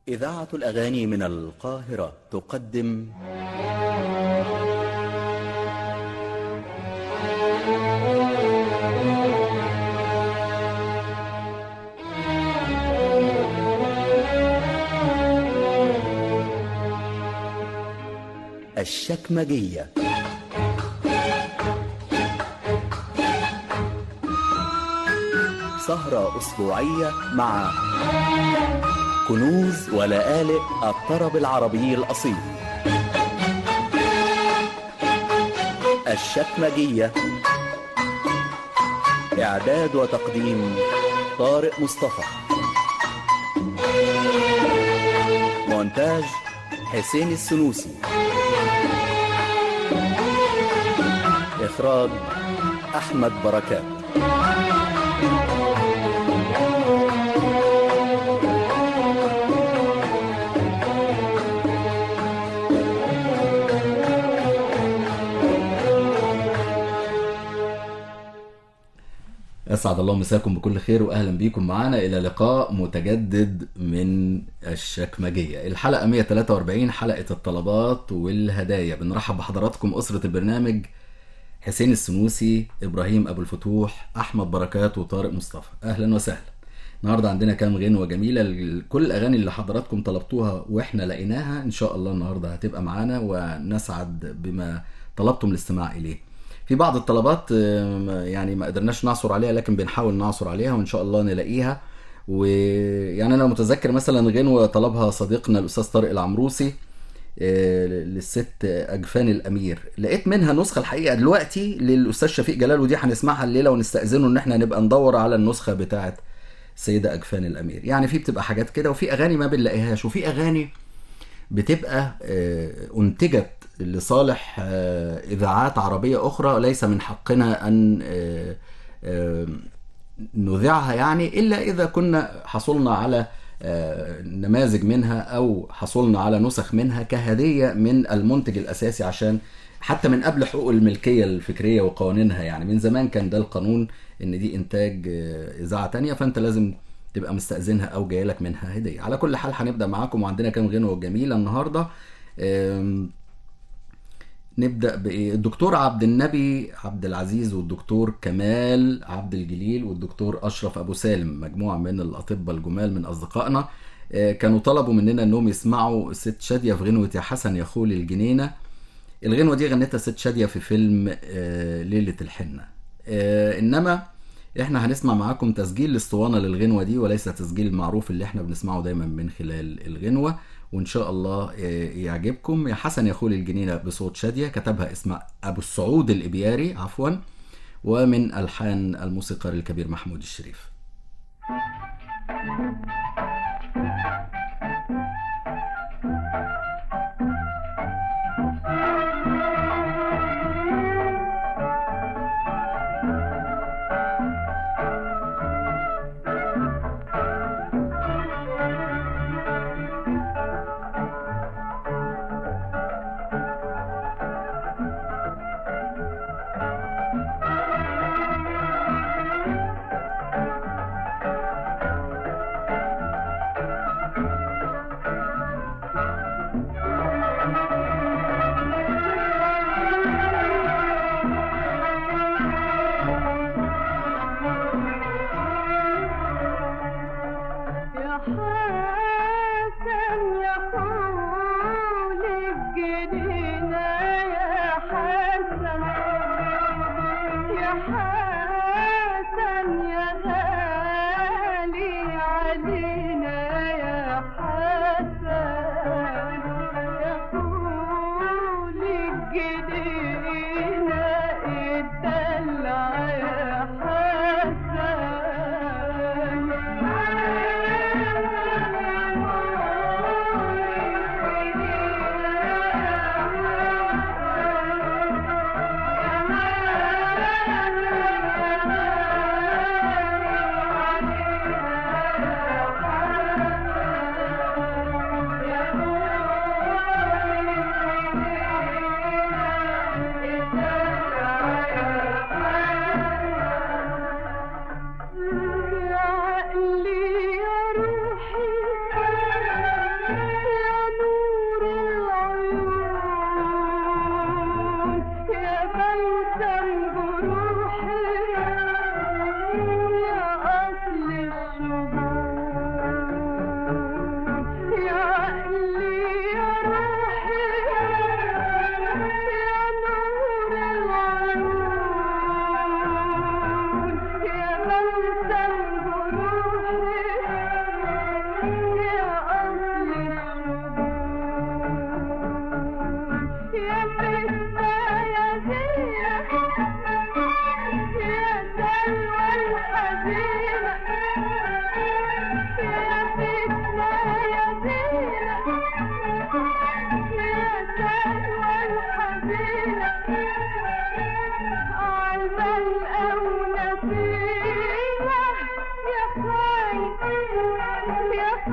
إذاعة الأغاني من القاهرة تقدم الشكمجية. سهرة أسبوعية مع كنوز ولآلئ الطرب العربي الأصيل. الشكمجية، إعداد وتقديم طارق مصطفى، مونتاج حسين السنوسي، إخراج أحمد بركات. أسعد الله مساكم بكل خير وأهلا بيكم معنا إلى لقاء متجدد من الشكمجية. الحلقة 143، حلقة الطلبات والهدايا. بنرحب بحضراتكم أسرة البرنامج: حسين السنوسي، إبراهيم أبو الفتوح، أحمد بركات، وطارق مصطفى. أهلا وسهلا. النهاردة عندنا كام غنوة جميلة. كل الأغاني اللي حضراتكم طلبتوها وإحنا لقيناها إن شاء الله النهاردة هتبقى معانا، ونسعد بما طلبتم الاستماع إليه. في بعض الطلبات يعني ما قدرناش نعثر عليها، لكن بنحاول نعثر عليها وإن شاء الله نلاقيها. ويعني أنا متذكر مثلا غنوة طلبها صديقنا الأستاذ طارق العمروسي للست أجفان الأمير. لقيت منها نسخة الحقيقة دلوقتي للأستاذ شفيق جلال، ودي هنسمعها الليلة ونستأذنه إن احنا نبقى ندور على النسخة بتاعة سيدة أجفان الأمير. يعني في بتبقى حاجات كده، وفي أغاني ما بنلاقيهاش، وفي أغاني بتبقى أنتجت لصالح إذاعات عربية أخرى ليس من حقنا أن نذيعها، يعني إلا إذا كنا حصلنا على نماذج منها أو حصلنا على نسخ منها كهدية من المنتج الأساسي، عشان حتى من قبل حقوق الملكية الفكرية وقوانينها. يعني من زمان كان ده القانون، إن دي إنتاج إذاعة تانية، فأنت لازم تبقى مستأذنها أو جايلك منها هدية. على كل حال هنبدأ معاكم، وعندنا كام غنوة جميلة النهاردة. نبدأ بإيه؟ الدكتور عبد النبي عبد العزيز، والدكتور كمال عبد الجليل، والدكتور أشرف أبو سالم، مجموعة من الأطباء الجمال من أصدقائنا، كانوا طلبوا مننا أنهم يسمعوا ست شادية في غنوة يا حسن يا خول الجنينة. الغنوة دي غنتها ست شادية في فيلم ليلة الحنة. إنما احنا هنسمع معاكم تسجيل الاسطوانة للغنوة دي، وليس تسجيل المعروف اللي احنا بنسمعه دايما من خلال الغنوة. وان شاء الله يعجبكم. يا حسن يا خول الجنينة بصوت شادية، كتبها اسمها ابو السعود الابياري عفوا، ومن الحان الموسيقار الكبير محمود الشريف.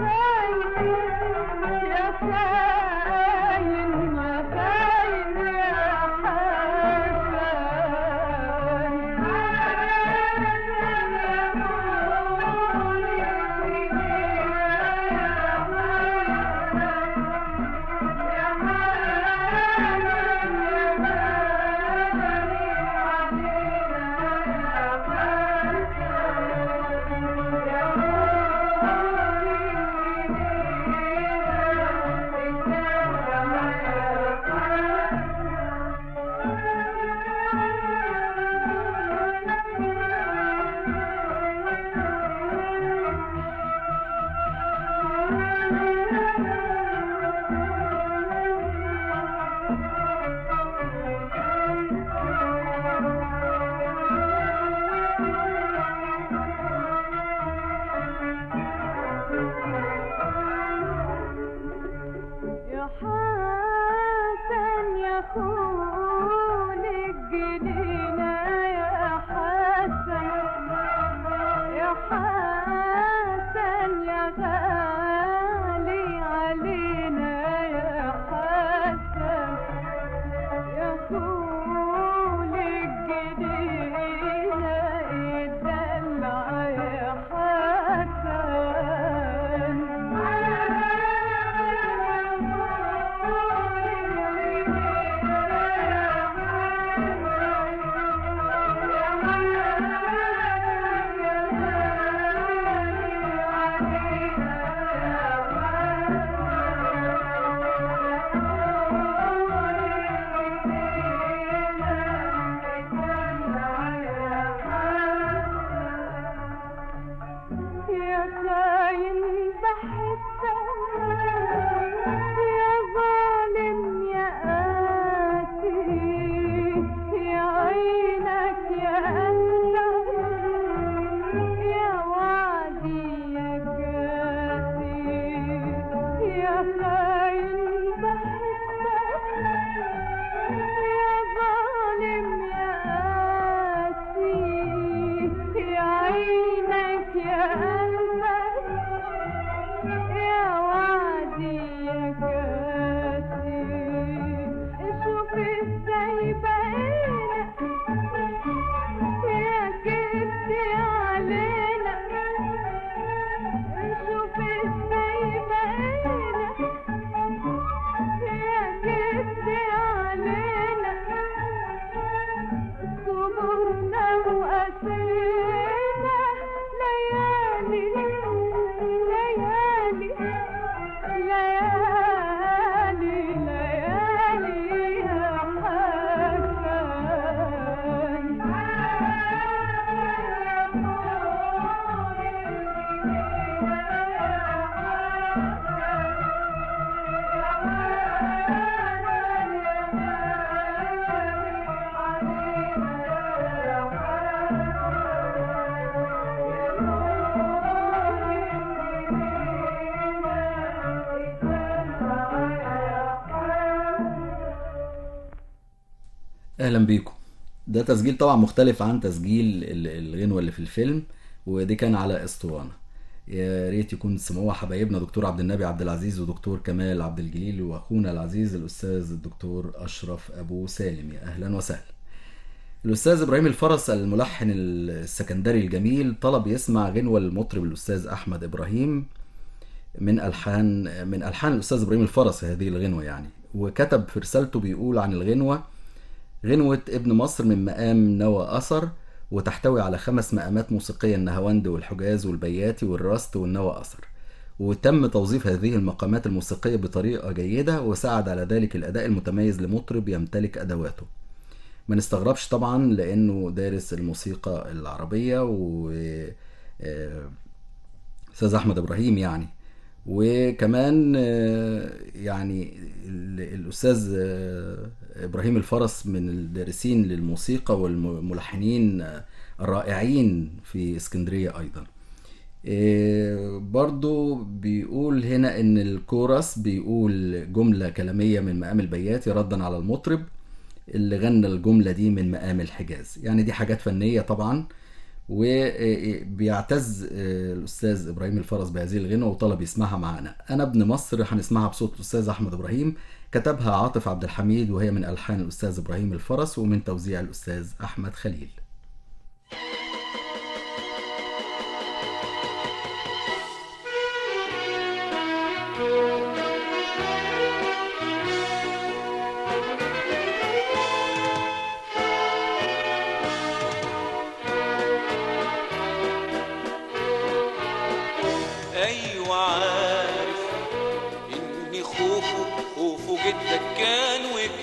اهلا بيكم. ده تسجيل طبعا مختلف عن تسجيل الغنوة اللي في الفيلم، ودي كان على اسطوانة. يا ريت يكون سمعوها حبايبنا دكتور عبد النبي عبد العزيز ودكتور كمال عبد الجليل واخونا العزيز الاستاذ الدكتور اشرف ابو سالم. يا اهلا وسهلا. الاستاذ ابراهيم الفرس الملحن السكندري الجميل طلب يسمع غنوة المطرب الاستاذ احمد ابراهيم من الحان الاستاذ ابراهيم الفرس هذه الغنوة يعني. وكتب في رسالته بيقول عن الغنوة: غنوة ابن مصر من مقام نوى أثر، وتحتوي على 5 مقامات موسيقية: النهاوند والحجاز والبياتي والراست والنوى أثر. وتم توظيف هذه المقامات الموسيقية بطريقة جيدة، وساعد على ذلك الأداء المتميز لمطرب يمتلك أدواته. ما نستغربش طبعا لأنه دارس الموسيقى العربية و أستاذ أحمد إبراهيم يعني. وكمان يعني الأستاذ إبراهيم الفرس من الدارسين للموسيقى والملحنين الرائعين في اسكندرية أيضا. برضو بيقول هنا إن الكورس بيقول جملة كلامية من مقام البياتي ردا على المطرب اللي غنى الجملة دي من مقام الحجاز. يعني دي حاجات فنية طبعا، وبيعتز الأستاذ إبراهيم الفرس بهذه الغنوة وطلب يسمعها معنا. أنا ابن مصر هنسمعها بصوت الأستاذ أحمد إبراهيم، كتبها عاطف عبد الحميد، وهي من ألحان الأستاذ إبراهيم الفرس ومن توزيع الأستاذ أحمد خليل. ايوه عارف اني خوفه جدك كان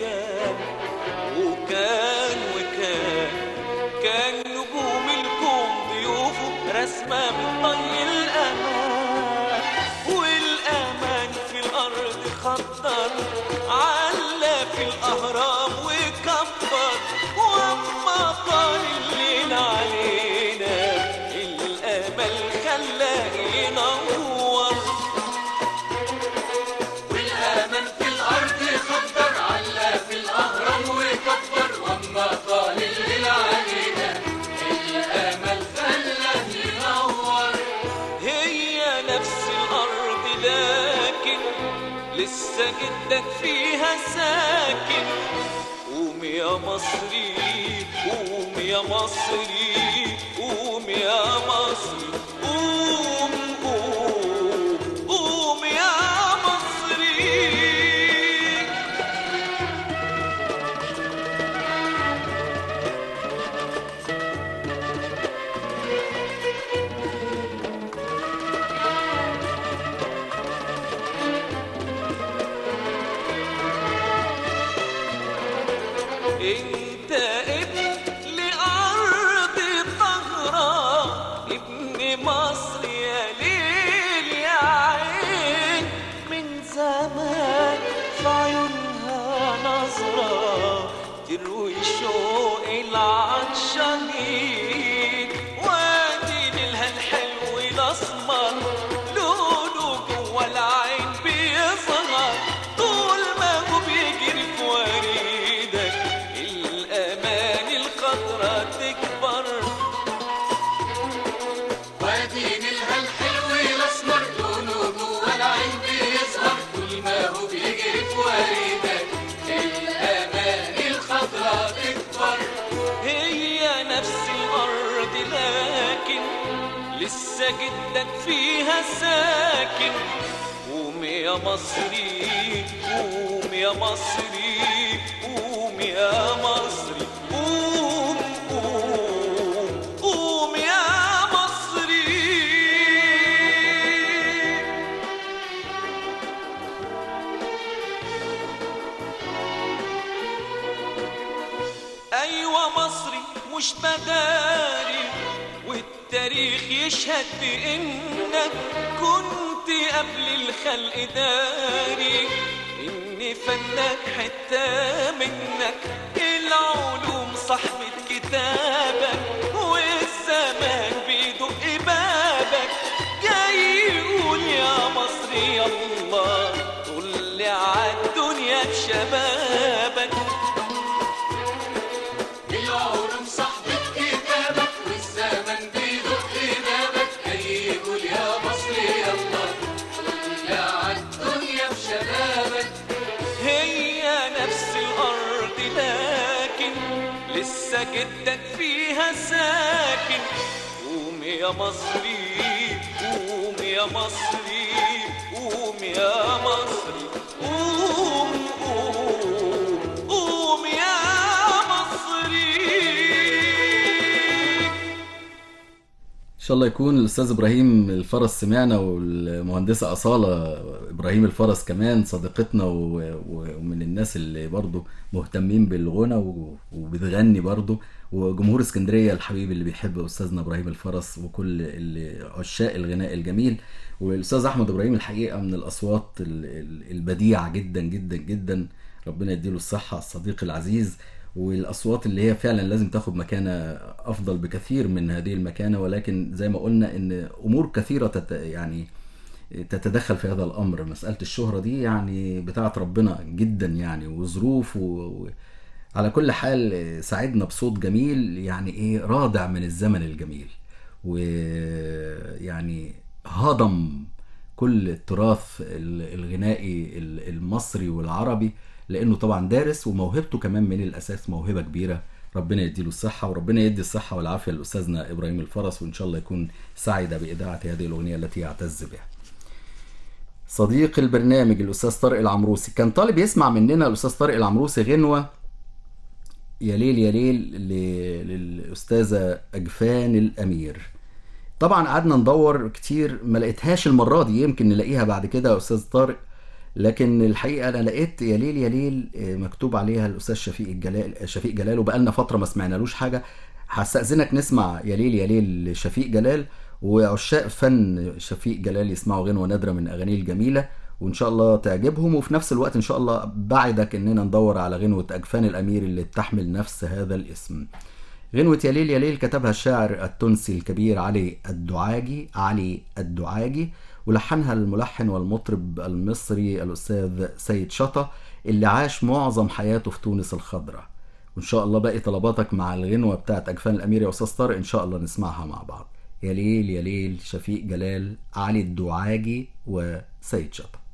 كان نجوم الكون ضيوفه رسمة من طي الامان، والامان في الارض خطر على في الاهرام وكبر، واما طال الليل علينا الامل خلاه ينور، والامل في الارض خطر على في الاهرام وكبر، واما طال الليل علينا الامل خلاه ينور. هي نفس الارض لكن لسه جدك فيها ساكن، قوم يا مصري قوم يا مصري قوم يا مصري قوم قوم قوم يا مصري. انت ابن لأرض طهرة، ابن مصر يا ليل يا عين، من زمان في عيونها نظرة تروي شوق العطشانين، وادي نيلها الحلو الاسمر لونه جوا العين بيظهر، طول ما هو بيجري في وريدك الامان الخضرا تكبر، وادي نيلها الحلو الاسمر لونه جوا العين بيظهر، كل ما هو بيجري في وريدك الامان الخضرا تكبر. هي نفس الارض لكن لسه جدك فيها ساكن، قوم يا مصري قوم يا مصري قوم يا مصري قوم قوم قوم يا مصري. ايوه مصري مش بداري، والتاريخ يشهد بانك كنت قبل الخلق داري، ان فنك حتة منك العلوم صاحبة كتابك، والزمان بيدق بابك جاي يقول يا مصري يلا طل عالدنيا بشبابك، العلوم صاحبة كتابك والزمن بيدق بابك، جاي يقول يا مصر يلا طل عالدنيا بشبابك. هي نفس الأرض لكن لسه جدك فيها ساكن، قوم يا مصري قوم يا مصري قوم يا مصري قوم قوم قوم يا مصري. إن شاء الله يكون الأستاذ إبراهيم الفرس سمعنا، والمهندسة أصالة إبراهيم الفرس كمان صديقتنا ومن الناس اللي برضو مهتمين بالغنى وبتغني برضو، وجمهور اسكندرية الحبيب اللي بيحب أستاذنا إبراهيم الفرس وكل عشاق الغناء الجميل. والأستاذ أحمد إبراهيم الحقيقة من الأصوات البديعة جدا جدا جدا، ربنا يديله الصحة الصديق العزيز، والاصوات اللي هي فعلا لازم تاخد مكانه افضل بكثير من هذه المكانه، ولكن زي ما قلنا ان امور كثيره يعني تتدخل في هذا الامر. مساله الشهره دي يعني بتاعت ربنا جدا يعني، وظروف على كل حال سعدنا بصوت جميل، يعني ايه، رادع من الزمن الجميل، ويعني هضم كل التراث الغنائي المصري والعربي، لانه طبعا دارس، وموهبته كمان من الاساس موهبة كبيرة. ربنا يديله الصحة، وربنا يدي الصحة والعافية لأستاذنا إبراهيم الفرس، وإن شاء الله يكون سعد بإذاعة هذه الأغنية التي يعتز بها. صديق البرنامج الأستاذ طارق العمروسي كان طالب يسمع مننا الأستاذ طارق العمروسي غنوة يا ليل يا ليل للأستاذة أجفان الأمير. طبعا قعدنا ندور كتير ما لقيتهاش المرة دي، يمكن نلاقيها بعد كده يا أستاذ طارق، لكن الحقيقة أنا لقيت يا ليل يا ليل مكتوب عليها الأستاذ شفيق جلال، وبقالنا فترة ما سمعنالوش حاجة. هستأذنك نسمع يا ليل يا ليل لشفيق جلال، وعشاق فن شفيق جلال يسمعوا غنوة نادرة من أغانيه الجميلة، وإن شاء الله تعجبهم. وفي نفس الوقت إن شاء الله بعدك إننا ندور على غنوة أجفان الأمير اللي بتحمل نفس هذا الاسم. غنوة يا ليل يا ليل كتبها الشاعر التونسي الكبير علي الدعاجي، ولحنها الملحن والمطرب المصري الأستاذ سيد شطة، اللي عاش معظم حياته في تونس الخضراء. وإن شاء الله باقي طلباتك مع الغنوة بتاعت أجفان الأمير يا أستاذ طارق إن شاء الله نسمعها مع بعض. يا ليل يا ليل، شفيق جلال، علي الدعاجي، وسيد شطة.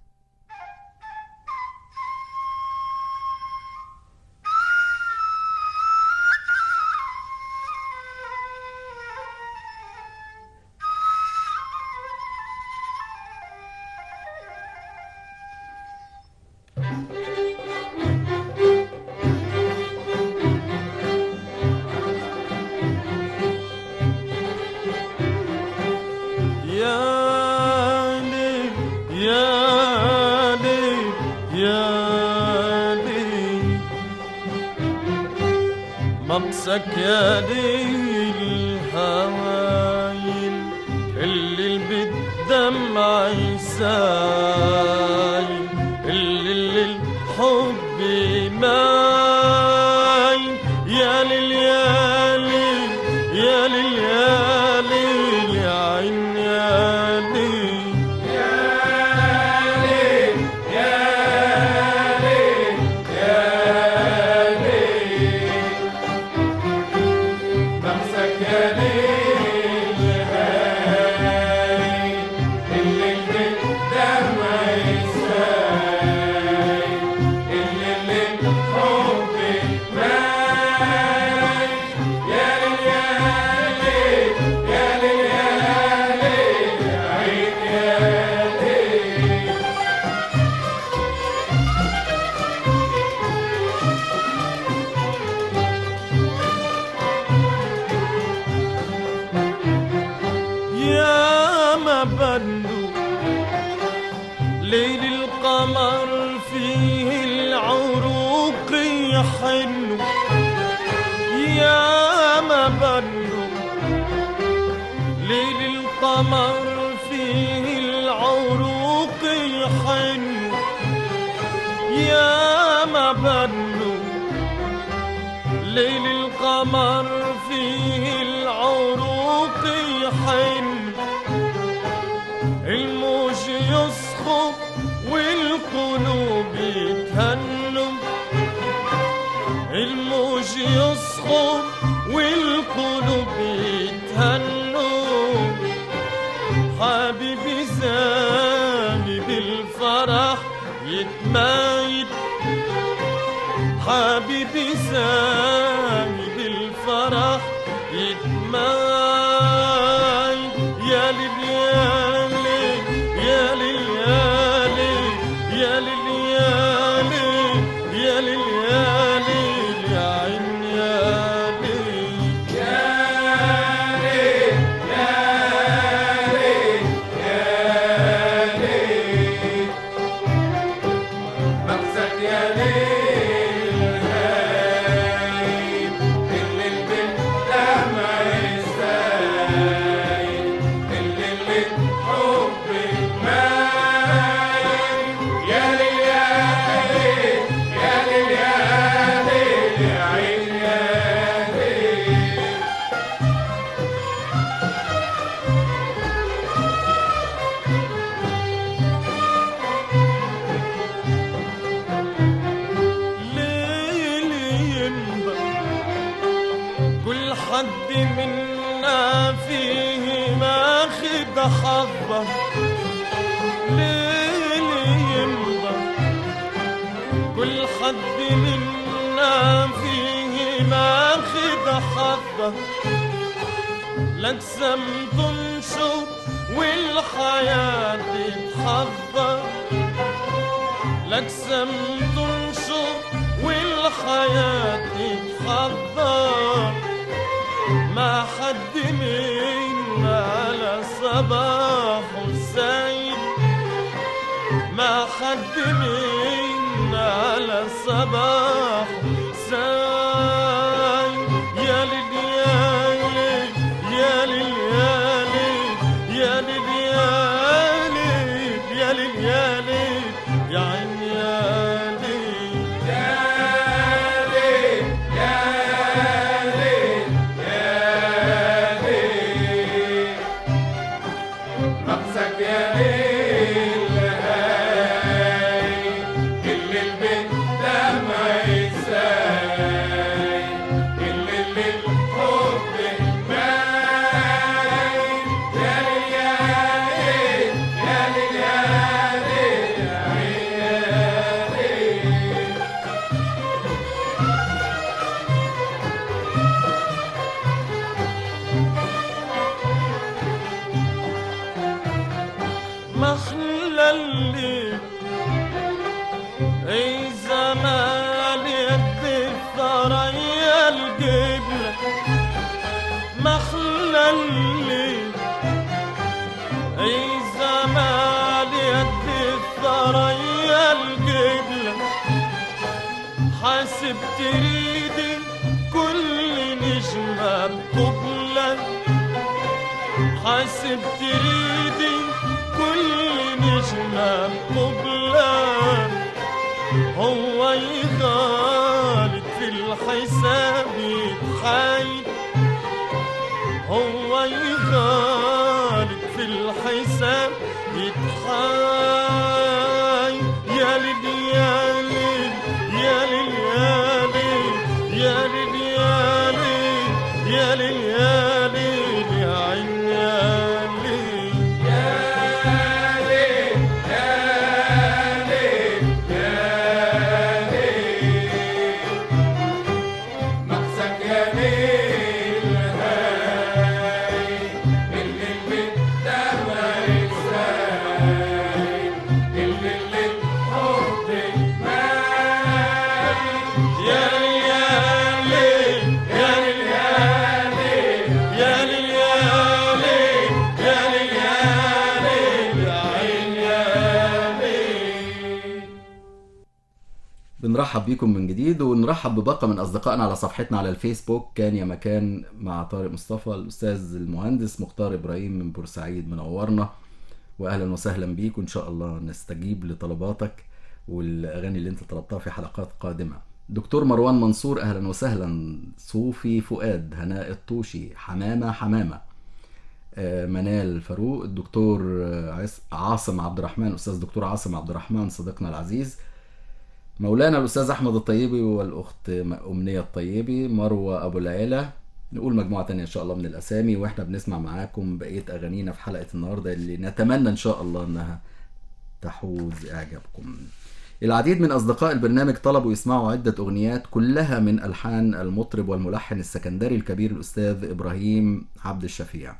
ممسك يا ليل هوايل اللي بالدمع يسايل، اللي الحب مايل. يا ليل يا ليل يا ليل يا ليل يا عين يا ليل يا ليل يا ليل يا ليل. ممسك يا ليل هاي اللي بالدمع يسايل، اللي الحب مايل. يا ليل يا ليل يا ليل يا ليل يا عين يا ليل. يا ما بنو ليل القمر فيه العروق يحنوا، يا ما بنو ليل القمر فيه العروق يحنوا، يا ما بنو ليل القمر فيه العروق يحن. الموج يصخب والقلوب يتهنوا، الموج يصخب والقلوب يتهنوا. حبيبي زاني بالفرح يتمايل، حبيبي زاني بالفرح يتمايل. يا ليل يا ليل يا ليل يا ليل يا ليل يا ليل يا ليل يا عين يا ليل يا ليل يا ليل يا ليل. ممسك يا ليل هاي اللي بالدمع يسايل، يمضى ليلي يمضى كل حد منا فيه ماخد حظه لجسم تنشر والحياة تتحضر لجسم تنشر والحياة تتحضر ما حد منا على صباح السعيد ما حد منا على صباح السعيد يا ليل يا ليل يا ليل يا ليل يا ليل يا ليل يا عين يا ليل يا ليل يا ليل يا ليل رقصك يا ليل هاي الليل بالدمع يساي الليل بالحب باين يا ليل يا ليل يا ليل يا ليل يا عين يا ليل محلى الليل اي زمان يد الثريا القبلة محلى الليل اي زمان يد الثريا القبلة حاسب تريدي كل نجمة بقبلة حاسب تريدي كل نجمة قبلة هو يغالط في الحساب يتحايل هو يغالط في الحساب يتحايل يا ليل يا ليل يا ليل يا ليل يا ليل يا ليل يا ليل يا ليل يا عين يا ليل يا ليل يا ليل يا ليل نقصك يا ليل هاي الليل بالدمع يساي الليل بالحب باين يا ليل يا ليل يا ليل يا ليل يا ليل يا ليل يا ليل يا عين يا ليل بنرحب بيكم من جديد ونرحب بباقة من أصدقائنا على صفحتنا على الفيسبوك كان يا مكان مع طارق مصطفى الأستاذ المهندس مختار إبراهيم من بورسعيد منورنا وأهلا وسهلا بيك وإن شاء الله نستجيب لطلباتك والأغاني اللي أنت طلبتها في حلقات قادمة. دكتور مروان منصور أهلا وسهلا. صوفي فؤاد هناء الطوشي حمامة حمامة منال فاروق الدكتور عاصم عبد الرحمن أستاذ دكتور عاصم عبد الرحمن صديقنا العزيز مولانا الأستاذ أحمد الطيبي والأخت أمنية الطيبي مروة أبو العيلة. نقول مجموعة تانية إن شاء الله من الأسامي وإحنا بنسمع معاكم بقية أغانينا في حلقة النهاردة اللي نتمنى إن شاء الله إنها تحوز إعجابكم. العديد من أصدقاء البرنامج طلبوا يسمعوا عدة أغنيات كلها من ألحان المطرب والملحن السكندري الكبير الأستاذ إبراهيم عبد الشفيع.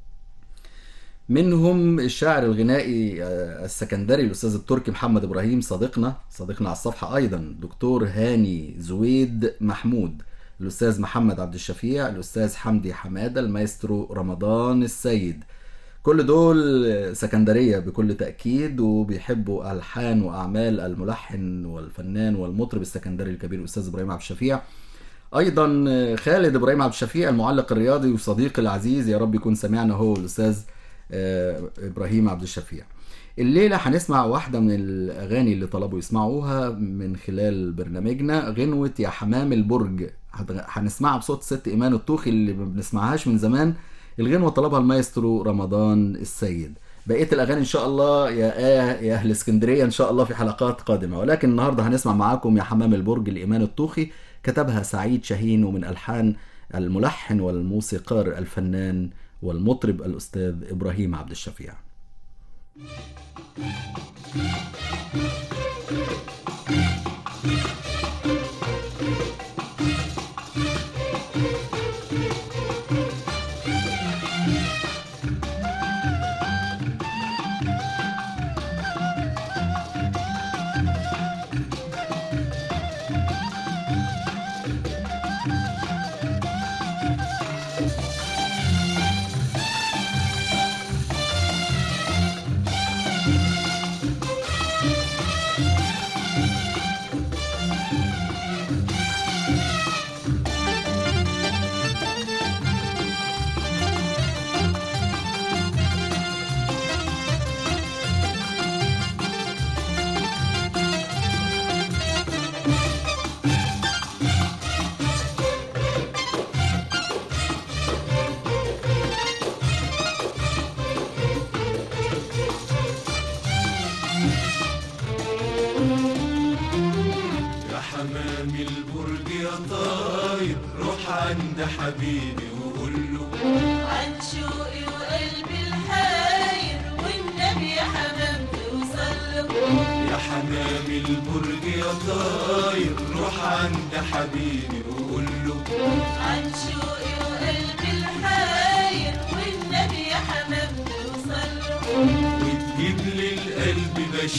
منهم الشاعر الغنائي السكندري الأستاذ التركي محمد إبراهيم صديقنا على الصفحة أيضا دكتور هاني زويد محمود الأستاذ محمد عبد الشفيع الأستاذ حمدي حمادة المايسترو رمضان السيد كل دول سكندرية بكل تأكيد وبيحبوا ألحان وأعمال الملحن والفنان والمطرب السكندري الكبير الأستاذ إبراهيم عبد الشفيع. أيضا خالد إبراهيم عبد الشفيع المعلق الرياضي وصديقي العزيز يا رب يكون سمعنا هو الأستاذ إبراهيم عبد الشفيع. الليلة هنسمع واحدة من الأغاني اللي طلبوا يسمعوها من خلال برنامجنا غنوة يا حمام البرج هنسمعها بصوت ست إيمان الطوخي اللي ما بنسمعهاش من زمان. الغنوة طلبها المايسترو رمضان السيد. بقية الأغاني إن شاء الله يا أهل اسكندرية إن شاء الله في حلقات قادمة ولكن النهاردة هنسمع معاكم يا حمام البرج لإيمان الطوخي كتبها سعيد شاهين ومن ألحان الملحن والموسيقار الفنان والمطرب الأستاذ إبراهيم عبد الشفيع. حمام البرج يا طاير روح عند حبيبي وقول له عن شوقي وقلبي الحاير والنبي يا حمام توصل له. يا حمام البرج يا طاير روح عند حبيبي وقول له عن شوقي وقلبي الحاير والنبي يا حمام توصل له. وتجيب لي القلب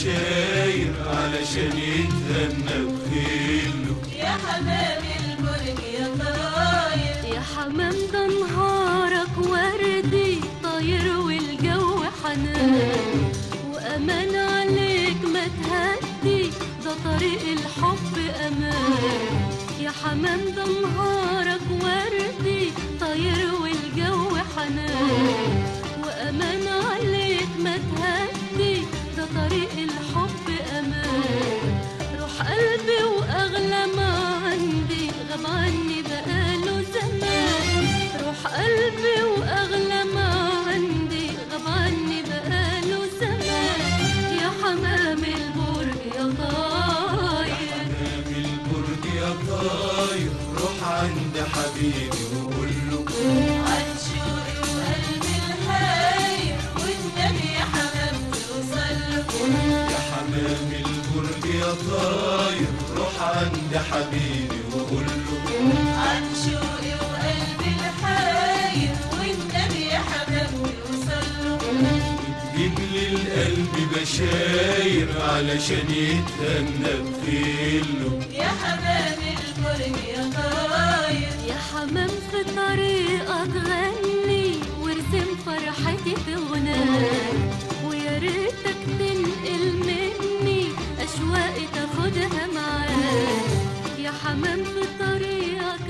بشاير علشان يتهنى بخيله. يا حمام البرج يا طاير يا حمام ده نهارك وردي طاير والجو حنان وأمان عليك ما تهدي ده طريق الحب أمان. يا حمام ده نهارك وردي طاير والجو حنان وأمان عليك ما تهدي ده طريق الحب أمان. روح قلبي وأغلى ما عندي غاب عني بقاله زمان. روح قلبي وأغلى ما عندي غاب عني بقاله زمان. يا حمام البرج يا طاير حمام البرج يا طاير روح عند حبيبي وقول له عن شوقي وقلبي الحاير والنبي يا حمام توصل له. يا حمام البرج يا طاير روح عند حبيبي وقول له عن شوقي وقلبي الحاير والنبي يا حمام توصل له. جيب لي القلب بشاير علشان يتهنى بخيله. يا حمام البرج يا طاير يا حمام في طريقك غني وارسم فرحتي في غناك ويا ريتك تنقل مني أشواقي تاخدها معاك. يا حمام في طريقك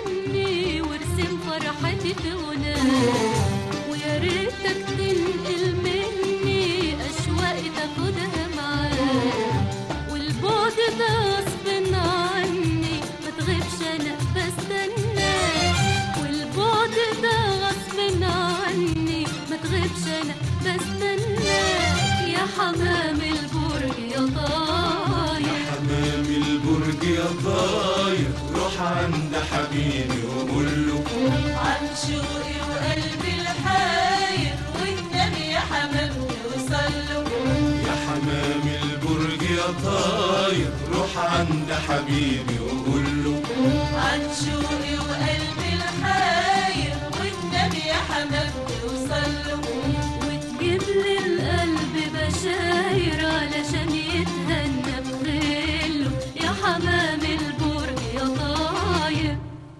غني وارسم فرحتي في غناك ويا ريتك تنقل مني أشواقي تاخدها معاك. والبعد ده غصب عني ما تغيبش أنا بستناك. والبعد ده غصب عني ما تغيبش أنا بستناك. يا حمام البرج يا طاير حمام البرج يا طاير روح عند حبيبي وقول له عن شوقي وقلبي الحاير والنبي يا حمام توصل له. يا حمام البرج يا طاير روح عند حبيبي وقول له عن شوقي وقلبي الحاير والنبي يا حمام توصل له. وتجيب لي القلب بشاير علشان يتهنى بخيله. يا حمام البرج يا طاير.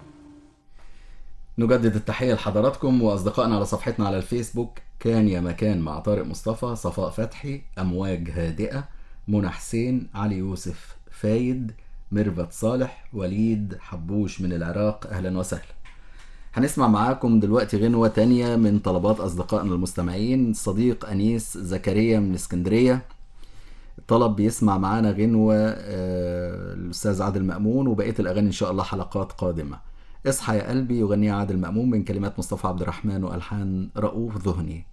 نجدد التحية لحضراتكم وأصدقائنا على صفحتنا على الفيسبوك. كان يا مكان مع طارق مصطفى، صفاء فتحي، أمواج هادئة، منى حسين، علي يوسف، فايد، ميرفت صالح، وليد حبوش من العراق. أهلا وسهلا. هنسمع معاكم دلوقتي غنوة تانية من طلبات أصدقائنا المستمعين. صديق أنيس زكريا من اسكندرية طلب بيسمع معانا غنوة الأستاذ عادل مأمون، وبقية الأغاني إن شاء الله حلقات قادمة. اصحى يا قلبي يغنيها عادل مأمون من كلمات مصطفى عبد الرحمن وألحان رؤوف ذهني.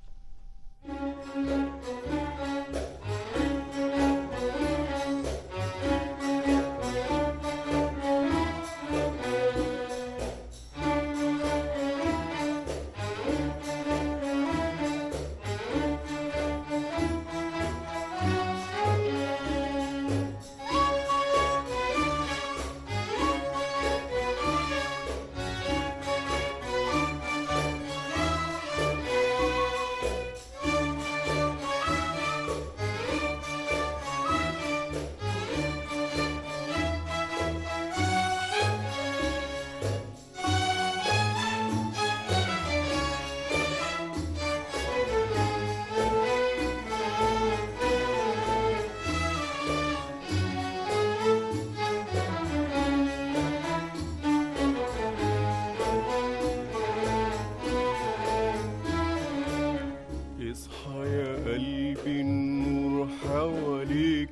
حواليك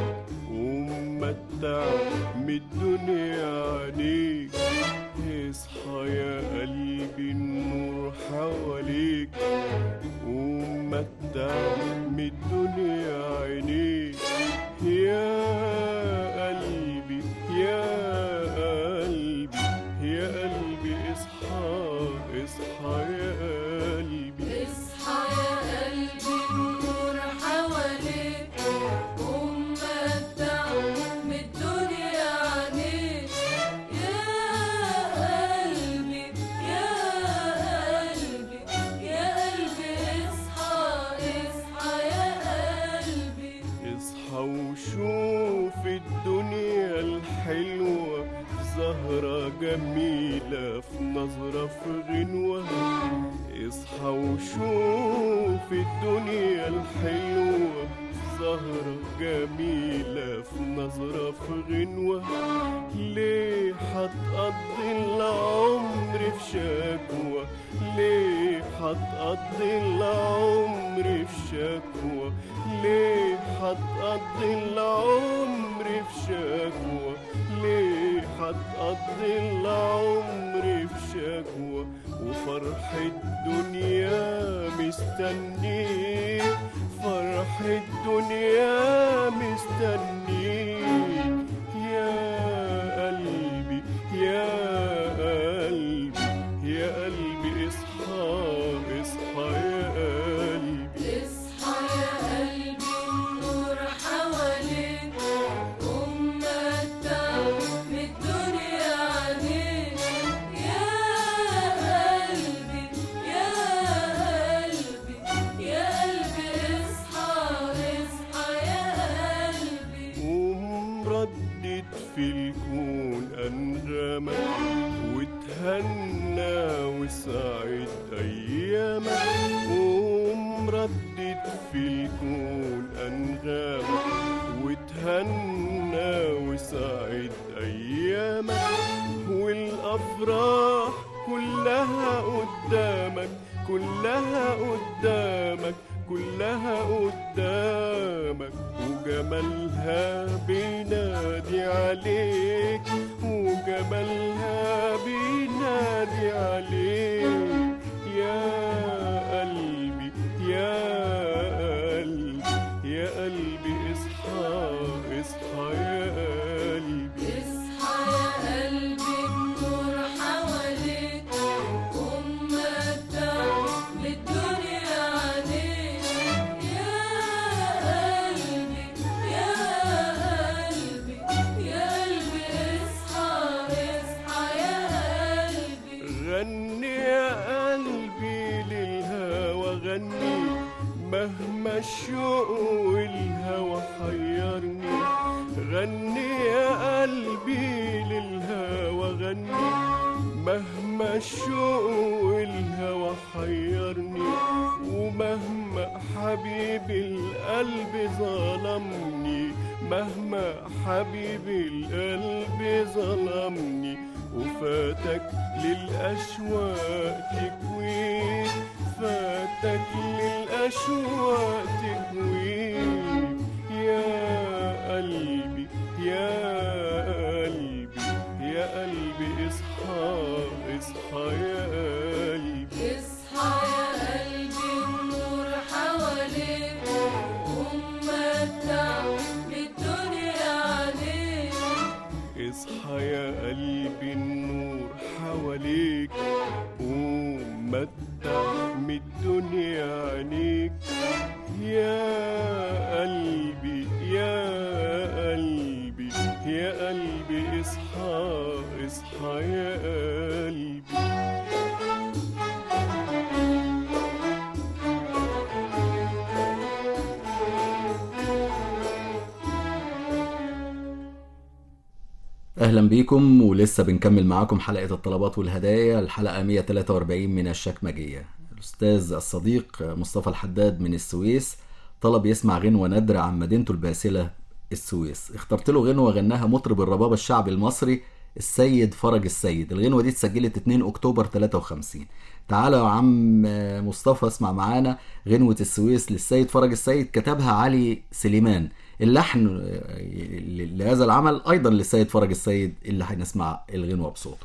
ومتع من الدنيا عينيك. اصحى يا قلبي النور حواليك ومتع من الدنيا عينيك. يا قلبي يا قلبي يا قلبي اصحى اصحى يا قلبي. اصحى يا قلبي النور حواليك ومتع من الدنيا عينيك. يا قلبي يا قلبي يا قلبي اصحى اصحى يا قلبي. اصحى وشوف الدنيا الحلوة زهرة جميلة في نظرة في غنوة. اصحى وشوف الدنيا الحلوة زهرة جميلة في نظرة في غنوة. ليه هتقضي العمر في شكوى؟ ليه هتقضي العمر في شكوى؟ ليه هتقضي العمر في شكوى؟ ليه هتقضي العمر في شكوى؟ وفرح الدنيا مستنيك، فرح الدنيا مستنيك. يا قلبي يا قلبي يا قلبي اصحى اصحى يا قلبي. اصحى يا قلبي النور حواليك ومتع من الدنيا عينيك. يا قلبي يا قلبي يا قلبي اصحى اصحى يا قلبي. ومردد في الكون أنغامك وتهنى وسعد أيامك. ومردد في الكون أنغامك وتهنى وسعد أيامك. والأفراح كلها قدامك كلها قدامك كلها قدامك. وجمالها بينادي عليك وجمالها بينادي عليك. يا قلبي يا قلبي يا قلبي اصحى اصحى يا قلبي. اصحى يا قلبي النور حواليك ومتع من الدنيا عينيك. يا قلبي يا قلبي يا قلبي اصحى اصحى يا قلبي. غني يا قلبي للهوى غني مهما الشوق والهوى حيرني. غني يا قلبي للهوى غني مهما الشوق والهوى حيرني. ومهما حبيبي القلب ظلمني مهما حبيبي القلب ظلمني. وفاتك للأشواق تكوين فاتك للأشواق تكوين. يا قلبي يا قلبي يا قلبي اصحى اصحى يا قلبي. اصحى يا قلبي النور حواليك ومتع من الدنيا عينيك. اصحى يا قلبي النور حواليك ومتع من الدنيا عينيك. يا قلبي يا قلبي يا قلبي اصحى اصحى يا قلبي. اهلا بيكم ولسه بنكمل معاكم حلقة الطلبات والهدايا، الحلقة 143 من الشكمجية. الاستاذ الصديق مصطفى الحداد من السويس طلب يسمع غنوة نادرة عن مدينته الباسلة السويس. اخترت له غنوة غناها مطرب الرباب الشعبي المصري السيد فرج السيد. الغنوة دي اتسجلت 2 اكتوبر 53. تعالوا يا عم مصطفى اسمع معانا غنوة السويس للسيد فرج السيد، كتبها علي سليمان. اللحن لهذا العمل أيضا للسيد فرج السيد اللي هنسمع الغنوة بصوته.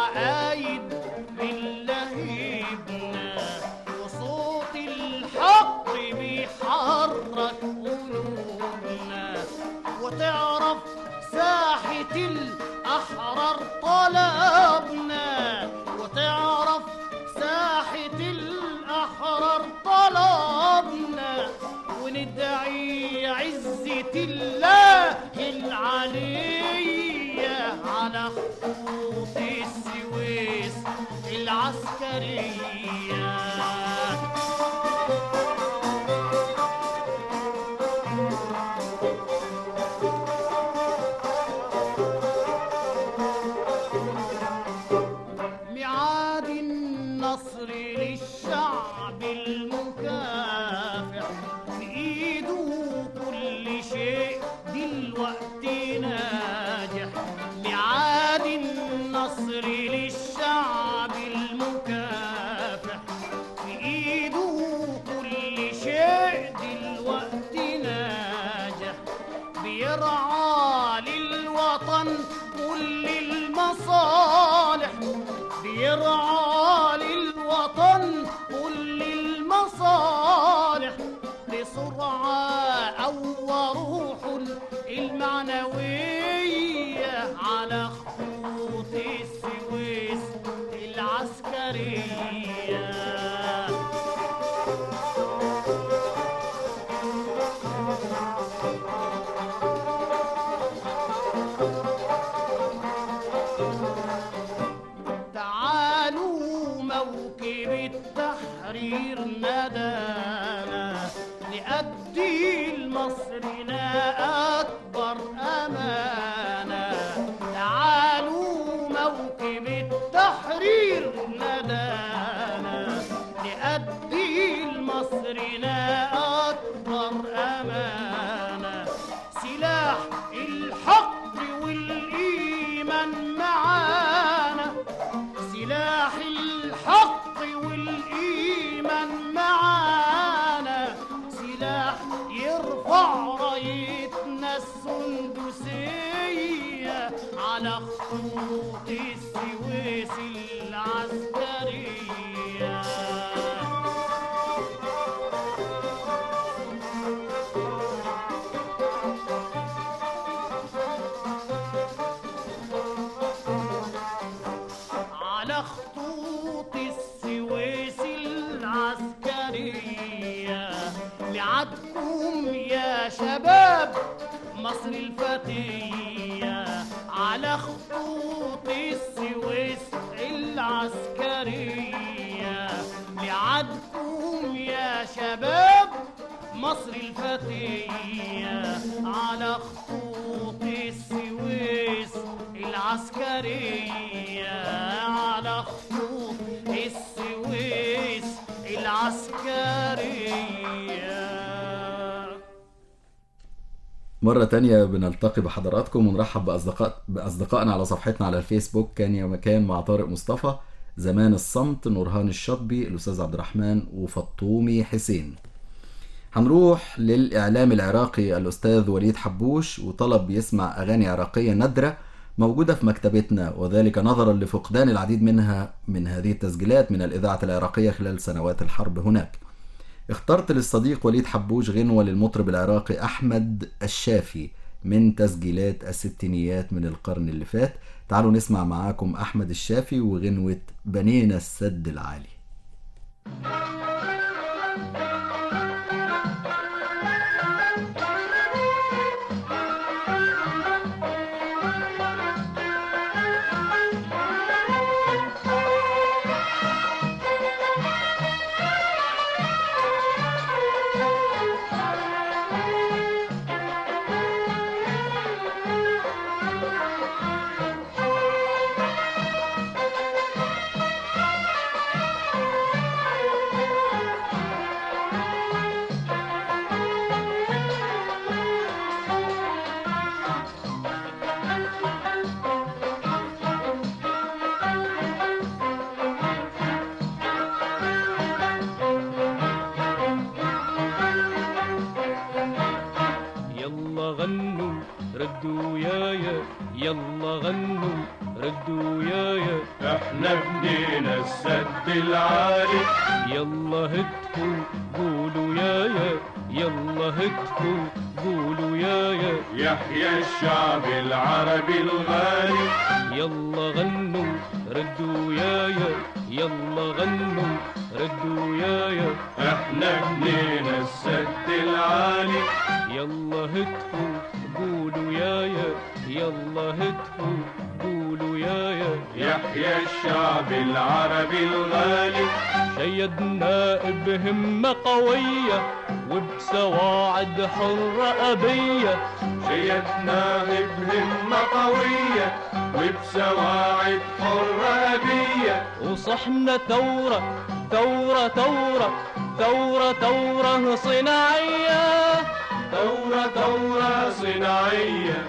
الحق العسكرية. ميعاد النصر للشعب المكافح، في ايده كل شيء دلوقتي ناجح. ميعاد النصر للشعب المكافح، في ايده كل شيء دلوقتي ناجح. بيرعى للوطن كل المصالح، بيرعى للوطن كل المصالح. بسرعة قوى روحه المعنوية على خطوط السويس العسكرية. تعالوا موكب التحرير ندانا، نأدي لمصرنا أكبر أمانة. تعالوا موكب التحرير ندانا، نأدي لمصرنا أكبر أمانة. سلاح الحق والإيمان معانا، سلاح الحق والإيمان معانا. سلاح يرفع رايتنا السندسية على خطوط السويس العسكرية. على خطوط السويس العسكرية. ميعادكم يا شباب مصر الفتية، على خطوط السويس العسكرية. ميعادكم يا شباب مصر الفتية، على خطوط السويس العسكرية. على خطوط السويس العسكرية. مرة تانية بنلتقي بحضراتكم ونرحب بأصدقائنا على صفحتنا على الفيسبوك. كان يا مكان مع طارق مصطفى، زمان الصمت نورهان الشطبي، الأستاذ عبد الرحمن، وفطومي حسين. هنروح للإعلام العراقي الأستاذ وليد حبوش، وطلب يسمع أغاني عراقية نادرة موجودة في مكتبتنا، وذلك نظرا لفقدان العديد منها من هذه التسجيلات من الإذاعة العراقية خلال سنوات الحرب هناك. اخترت للصديق وليد حبوش غنوة للمطرب العراقي أحمد الشافي من تسجيلات الستينيات من القرن اللي فات. تعالوا نسمع معاكم أحمد الشافي وغنوة بنينا السد العالي. ردوا يايا يلا غنوا ردوا يايا احنا بنينا السد العالي يلا هتفوا قولوا يايا يلا هتفوا قولوا يايا يحيى الشعب العربي الغالي يلا غنوا ردوا يايا يلا غنوا ردوا يايا احنا بنينا السد العالي يلا هتفوا قولوا يايا يلا هتفوا قولوا يايا يحيى يحيى الشعب العربي الغالي. شيدنا بهمة قوية وبسواعد حرة أبية. شيدناه بهمة قوية وبسواعد حرة أبية. وصحنا ثورة ثورة ثورة ثورة ثورة صناعية. ثورة ثورة صناعية.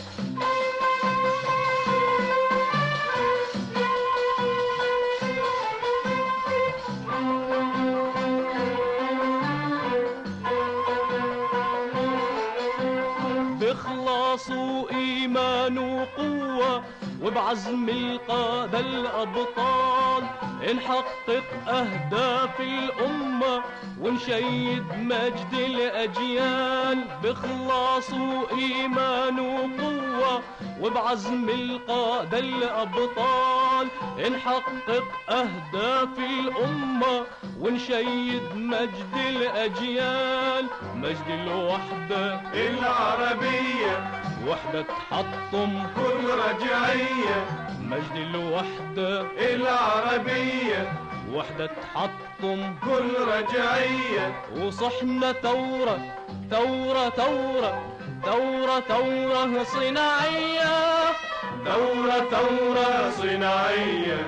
بإخلاص وإيمان وقوة وبعزم القادة الأبطال نحقق أهداف الأمة ونشيد مجد الأجيال. بإخلاص وإيمان وقوة وبعزم القادة الأبطال نحقق أهداف الأمة ونشيد مجد الأجيال. مجد الوحدة العربية وحدة تحطم كل رجعية. مجد الوحدة العربية وحدة تحطم كل رجعية. وصحنا ثورة ثورة ثورة ثورة ثورة صناعية. ثورة ثورة صناعية.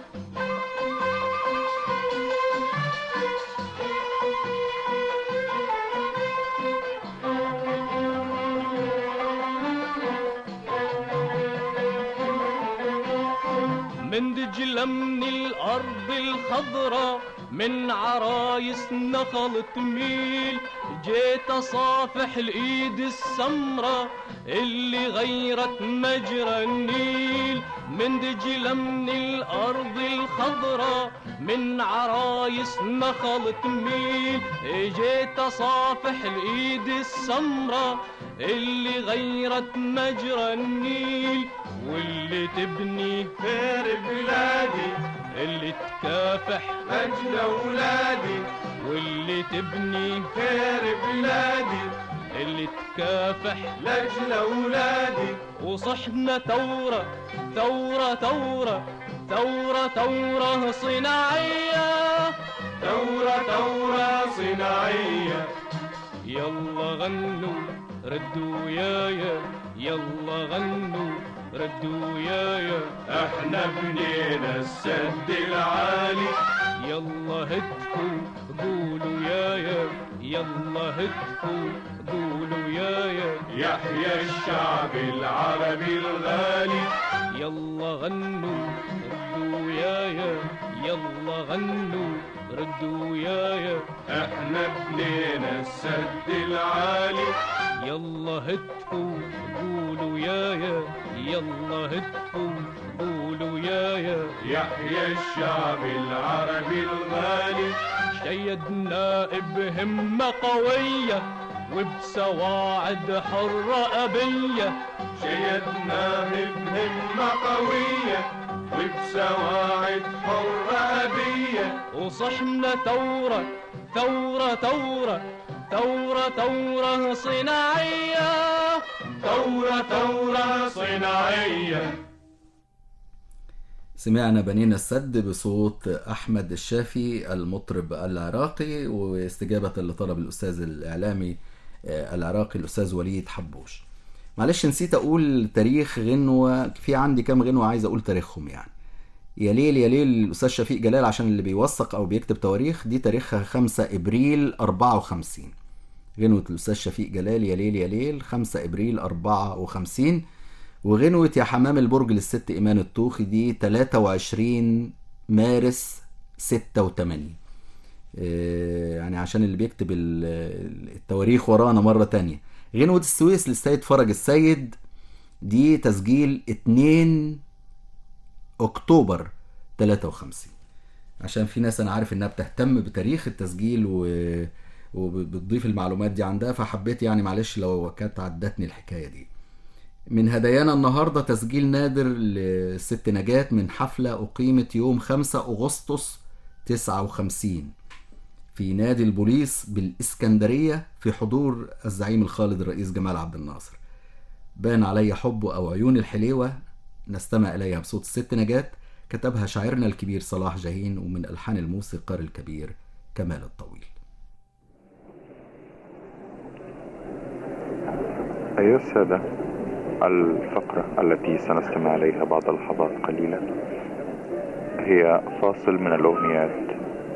من دجلة من الأرض الخضراء من عرايس نخل تميل جيت أصافح الإيد السمرة اللي غيرت مجرى النيل. من دجلة من الأرض الخضراء من عرايس نخل تميل جيت أصافح الإيد السمرة اللي غيرت مجرى النيل. واللي تبني خير بلادي اللي تكافح أجل أولادي. واللي تبني خير بلادي اللي تكافح لأجل أولادي. وصحنا ثورة ثورة ثورة ثورة ثورة صناعية. ثورة ثورة صناعية. يلا غنوا ردوا ويايا. يلا غنوا ردوا ويايا. احنا بنينا السد العالي. يلا هتفوا قولوا يايا. يلا هتفوا قولوا يايا. يحيى الشعب العربي الغالي. يلا غنوا ردوا ويايا. يلا غنوا ردوا ويايا. احنا بنينا السد العالي. يلا هتفوا قولوا يايا. يلا هتفوا قولوا يايا. يحيى الشعب العربي الغالي. شيدنا بهمة قوية وبسواعد حرة أبية. شيدناه بهمة قوية وبسواعد حرة أبية. وصحنا ثورة ثورة ثورة ثورة ثورة صناعية. ثورة ثورة صناعية. سمعنا بنينا السد بصوت أحمد الشافي المطرب العراقي واستجابة لطلب الأستاذ الإعلامي العراقي الأستاذ وليد حبوش. معلش نسيت أقول تاريخ غنوة، في عندي كام غنوة عايز أقول تاريخهم يعني. يا ليل يا ليل الأستاذ شفيق جلال عشان اللي بيوثق أو بيكتب تواريخ دي تاريخها 5 إبريل 54. غنوة الأستاذ شفيق جلال يا ليل يا ليل 5 إبريل 54. وغنوة يا حمام البرج للست إيمان الطوخي دي 23 مارس 86. يعني عشان اللي بيكتب التواريخ ورانا مرة تانية. غنوة السويس للسيد فرج السيد دي تسجيل 2 أكتوبر 53. عشان في ناس أنا عارف إنها بتهتم بتاريخ التسجيل وبتضيف المعلومات دي عندها، فحبيت يعني معلش لو كانت عدتني الحكاية دي. من هدايانا النهاردة تسجيل نادر للست نجاة من حفلة أقيمت يوم 5 أغسطس 59 في نادي البوليس بالإسكندرية في حضور الزعيم الخالد الرئيس جمال عبد الناصر. بان علي حبه أو عيون الحليوة نستمع إليها بصوت الست نجاة. كتبها شاعرنا الكبير صلاح جاهين، ومن ألحان الموسيقار الكبير كمال الطويل. أيها السادة، الفقرة التي سنستمع إليها بعد لحظات قليلة هي فاصل من الأغنيات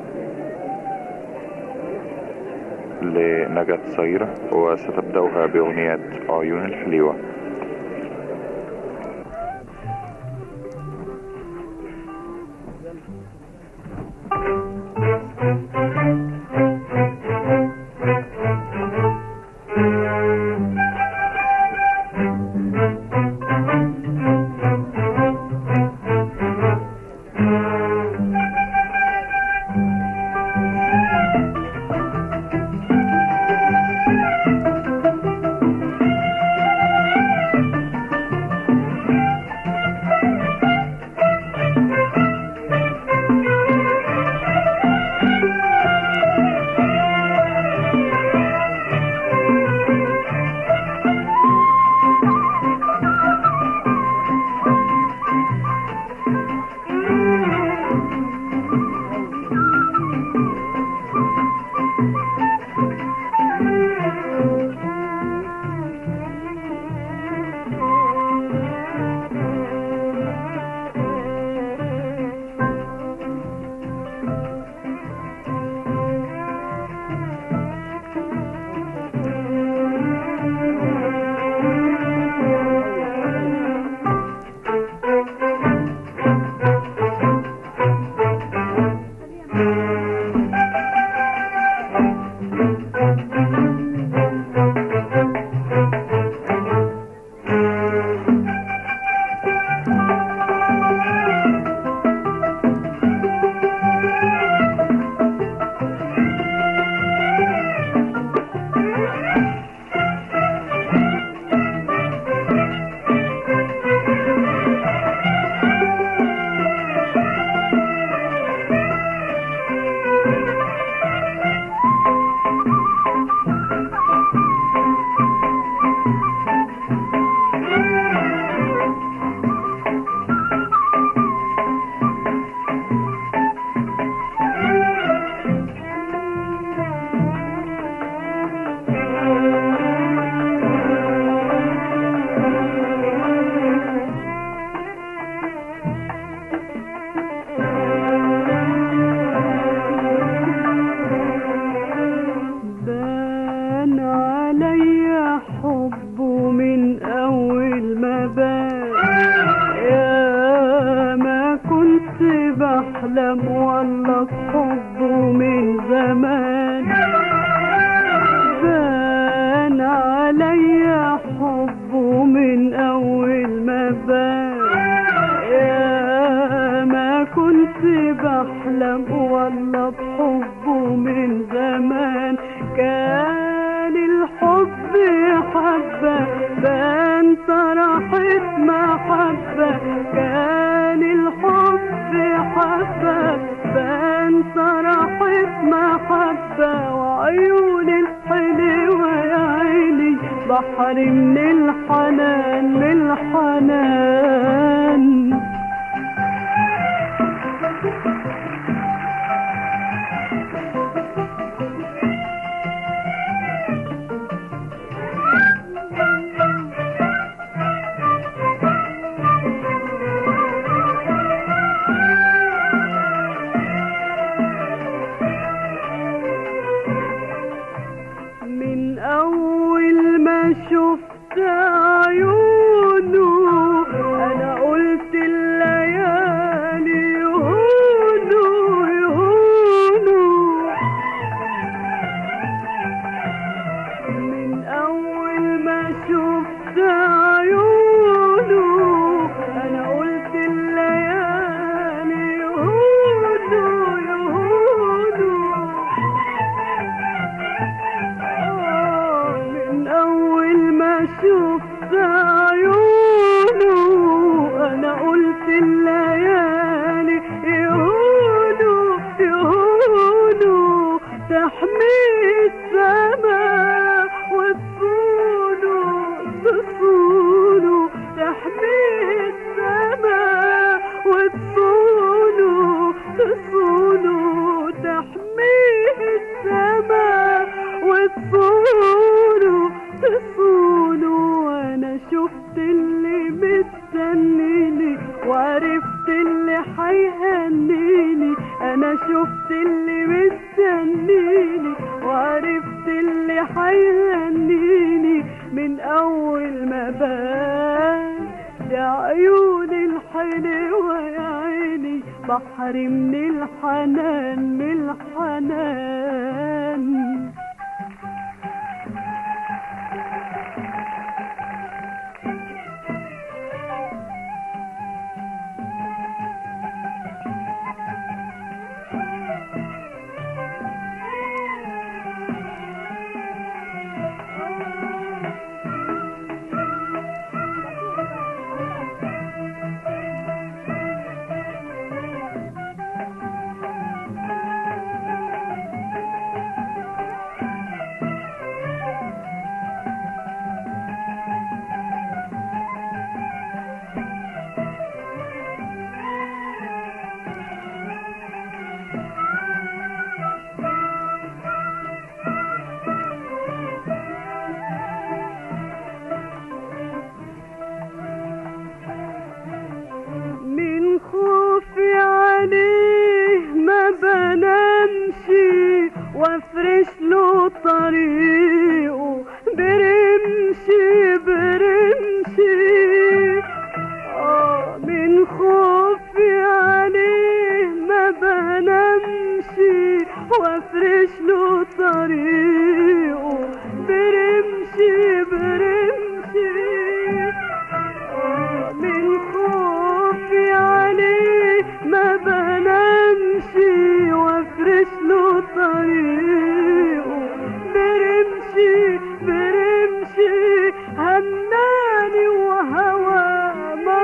لنجاة صغيرة، وستبدأها بأغنية عيون الحليوة. بحلم والله حبه من زمان بان عليا حبه من أول ما بان يا ما كنت بحلم والله بحبه من زمان كان الحب حبة بان طرحت محبة كان الحب حبة بان طرحت محبة وعيون الحلوة يا عيني بحر من الحنان من الحنان شفت عيونه شفت اللي مستنيني وعرفت اللي هيهنيني من اول ما بان. يا عيوني الحلوة يا عيني بحر من الحنان من الحنان. خوفي عليه ما بنامشي وافرش له طريقه برمشي برمشي. من خوفي عليه ما بنامشي وافرش له طريقه برمشي برمشي. من خوفي عليه ما بنامشي وافرش له طريقه برمشي برمشي. هناني وهوى ما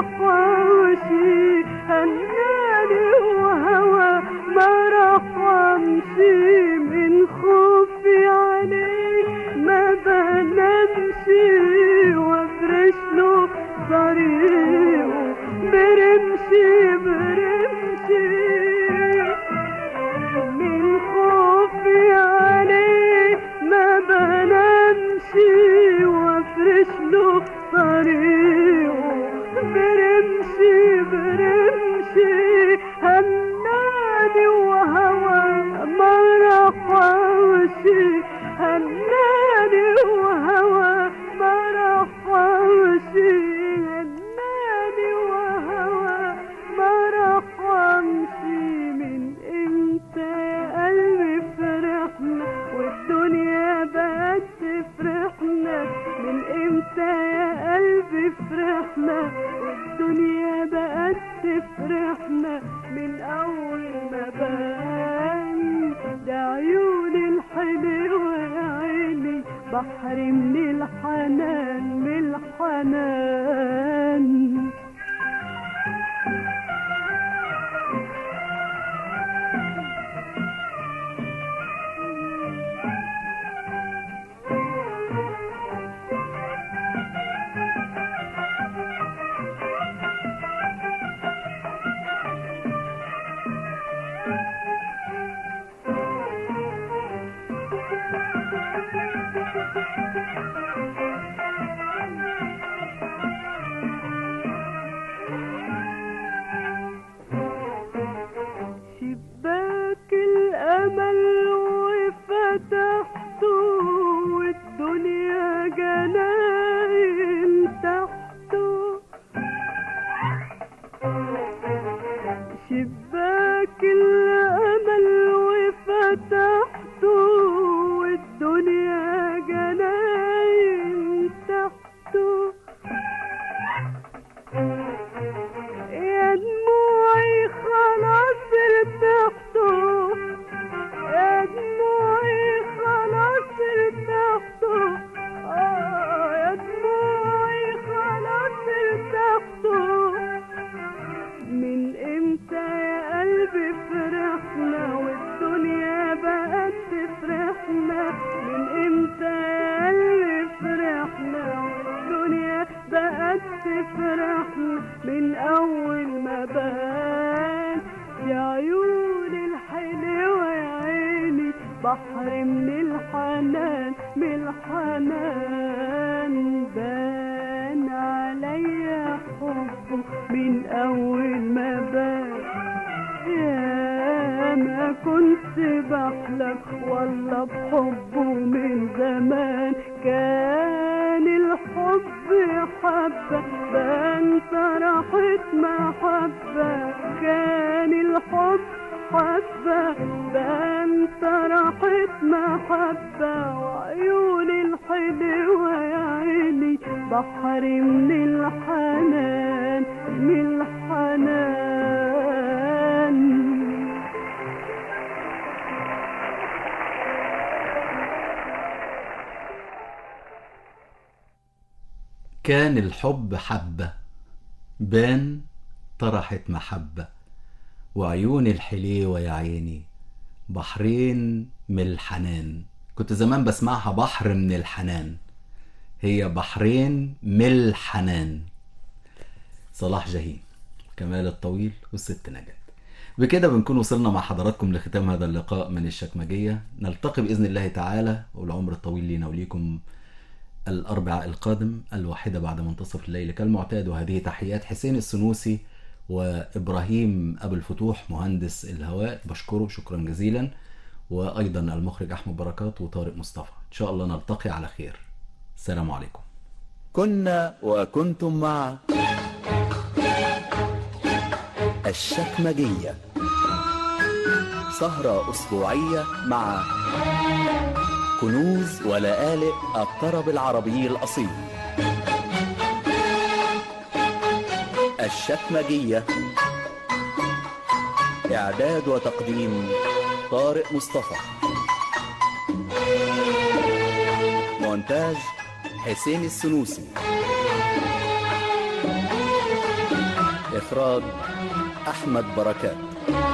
رحمشي هناني وهوى ما رحمشي. من خوفي عليه ما بنامشي وافرش له طريقه برمشي برمشي. من خوفي عليه ما بنامشي وافرش له طريقه برمشي برمشي. هناني وهوى ما رحمشي هناني وهوى ما رحمشي هناني وهوى ما رحمشي. من امتى يا قلبي فرحنا والدنيا بقت تفرحنا. من امتى يا قلبي فرحنا والدنيا بقت تفرحنا. من اول ما بان ده عيوني الحلوة يا عيني بحر من الحنان من الحنان. شباك الأمل وفتحته والدنيا جناين تحته. شباك الأمل وفتحته والدنيا جناين تحته. يا دموعي خلاص ارتحتوا يا دموعي خلاص ارتحتوا. يا دموعي خلاص ارتحتوا. من امتى يا قلبي فرحنا والدنيا بقت تفرحنا. من امتى يا قلبي فرحنا والدنيا بقت تفرحنا. من اول ما بان يا عيوني الحلوة يا عيني بحر من الحنان من الحنان. بان عليا حبه من اول ما بان. يا والله بحبه من زمان كان الحب حبة بان فرحت محبة كان الحب حبة بان فرحت محبة وعيون الحلوة يا عيني بحر من الحنان من الحنان. كان الحب حبة بان طرحت محبة وعيون الحليوة يا عيني بحرين من الحنان. كنت زمان بسمعها بحر من الحنان، هي بحرين من الحنان. صلاح جاهين، كمال الطويل والست نجاة. بكده بنكون وصلنا مع حضراتكم لختام هذا اللقاء من الشكمجية. نلتقي بإذن الله تعالى والعمر الطويل لينا وليكم الأربعاء القادم 1:00 بعد منتصف الليل كالمعتاد. وهذه تحيات حسين السنوسي وإبراهيم أبو الفتوح مهندس الهواء، بشكره شكرا جزيلا، وأيضا المخرج أحمد بركات وطارق مصطفى. إن شاء الله نلتقي على خير. السلام عليكم. كنا وكنتم مع الشكمجية، سهرة أسبوعية مع كنوز ولآلئ الطرب العربي الأصيل. الشكمجية، إعداد وتقديم طارق مصطفى، مونتاج حسين السنوسي، إخراج أحمد بركات.